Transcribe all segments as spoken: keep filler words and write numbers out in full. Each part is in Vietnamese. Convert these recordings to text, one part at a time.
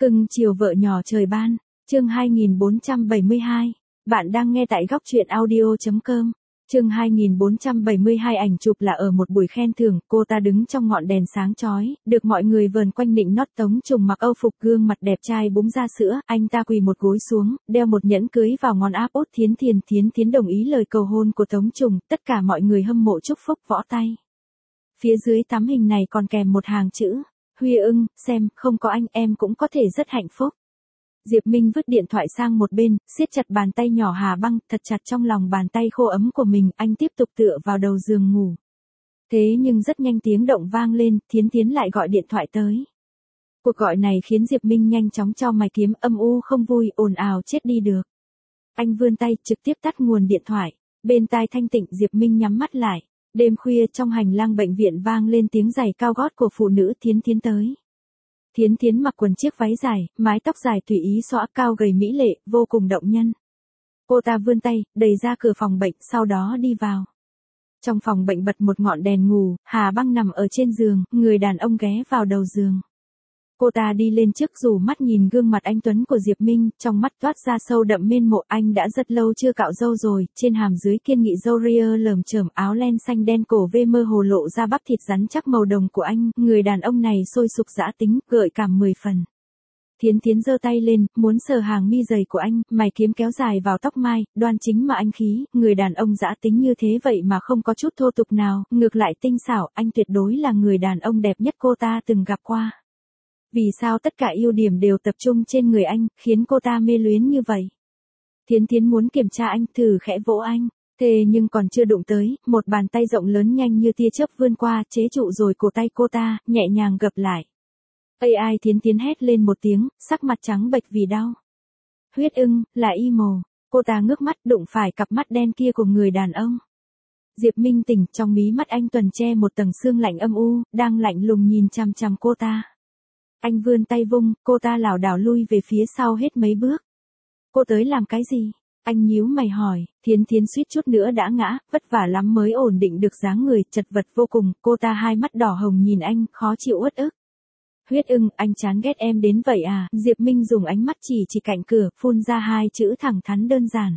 Cưng chiều vợ nhỏ trời ban, chương hai nghìn bốn trăm bảy mươi hai. Bạn đang nghe tại góc truyện audio chấm com. Chương hai nghìn bốn trăm bảy mươi hai, ảnh chụp là ở một buổi khen thưởng, cô ta đứng trong ngọn đèn sáng chói, được mọi người vờn quanh nịnh nót. Tống Trùng mặc âu phục, gương mặt đẹp trai búng ra sữa, anh ta quỳ một gối xuống, đeo một nhẫn cưới vào ngón áp út. Thiến Thiến Thiến Thiến đồng ý lời cầu hôn của Tống Trùng, tất cả mọi người hâm mộ chúc phúc võ tay. Phía dưới tấm hình này còn kèm một hàng chữ: Huy ưng, xem, không có anh em cũng có thể rất hạnh phúc. Diệp Minh vứt điện thoại sang một bên, siết chặt bàn tay nhỏ Hà Băng thật chặt trong lòng bàn tay khô ấm của mình, anh tiếp tục tựa vào đầu giường ngủ. Thế nhưng rất nhanh tiếng động vang lên, Thiến Thiến lại gọi điện thoại tới. Cuộc gọi này khiến Diệp Minh nhanh chóng chau mày, kiếm âm u không vui, ồn ào chết đi được. Anh vươn tay trực tiếp tắt nguồn điện thoại, bên tai thanh tịnh. Diệp Minh nhắm mắt lại. Đêm khuya trong hành lang bệnh viện vang lên tiếng giày cao gót của phụ nữ. Thiến Thiến tới. Thiến Thiến mặc quần chiếc váy dài, mái tóc dài tùy ý xõa, cao gầy mỹ lệ, vô cùng động nhân. Cô ta vươn tay, đẩy ra cửa phòng bệnh, sau đó đi vào. Trong phòng bệnh bật một ngọn đèn ngủ, Hà Băng nằm ở trên giường, người đàn ông ghé vào đầu giường. Cô ta đi lên trước, rủ mắt nhìn gương mặt anh tuấn của Diệp Minh, trong mắt toát ra sâu đậm mến mộ. Anh đã rất lâu chưa cạo râu rồi, trên hàm dưới kiên nghị râu ria lởm chởm, áo len xanh đen cổ vê mơ hồ lộ ra bắp thịt rắn chắc màu đồng của anh. Người đàn ông này sôi sục dã tính, gợi cảm mười phần. Thiến Thiến giơ tay lên, muốn sờ hàng mi dày của anh, mày kiếm kéo dài vào tóc mai, đoan chính mà anh khí. Người đàn ông dã tính như thế vậy mà không có chút thô tục nào, ngược lại tinh xảo. Anh tuyệt đối là người đàn ông đẹp nhất cô ta từng gặp qua. Vì sao tất cả ưu điểm đều tập trung trên người anh, khiến cô ta mê luyến như vậy? Thiến Thiến muốn kiểm tra anh, thử khẽ vỗ anh. Thế nhưng còn chưa đụng tới, một bàn tay rộng lớn nhanh như tia chớp vươn qua, chế trụ rồi cổ tay cô ta, nhẹ nhàng gập lại. Ây ai! Thiến Thiến hét lên một tiếng, sắc mặt trắng bệch vì đau. Huyết ưng, là y mồ. Cô ta ngước mắt, đụng phải cặp mắt đen kia của người đàn ông. Diệp Minh tỉnh, trong mí mắt anh tuần che một tầng sương lạnh âm u, đang lạnh lùng nhìn chằm chằm cô ta. Anh vươn tay vung, cô ta lảo đảo lui về phía sau hết mấy bước. Cô tới làm cái gì? Anh nhíu mày hỏi. Thiến Thiến suýt chút nữa đã ngã, vất vả lắm mới ổn định được dáng người, chật vật vô cùng. Cô ta hai mắt đỏ hồng nhìn anh, khó chịu uất ức. Huyết ưng, anh chán ghét em đến vậy à? Diệp Minh dùng ánh mắt chỉ chỉ cạnh cửa, phun ra hai chữ thẳng thắn đơn giản.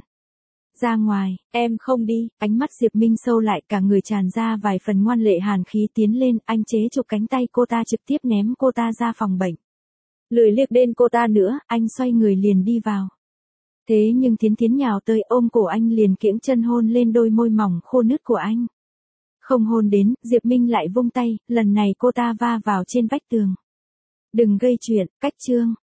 Ra ngoài, em không đi. Ánh mắt Diệp Minh sâu lại, cả người tràn ra vài phần ngoan lệ hàn khí. Tiến lên, anh chế chụp cánh tay cô ta, trực tiếp ném cô ta ra phòng bệnh. Lười liếc đến cô ta nữa, anh xoay người liền đi vào. Thế nhưng Thiến Thiến nhào tới, ôm cổ anh liền kiễng chân hôn lên đôi môi mỏng khô nứt của anh. Không hôn đến, Diệp Minh lại vung tay, lần này cô ta va vào trên vách tường. Đừng gây chuyện, cách chương.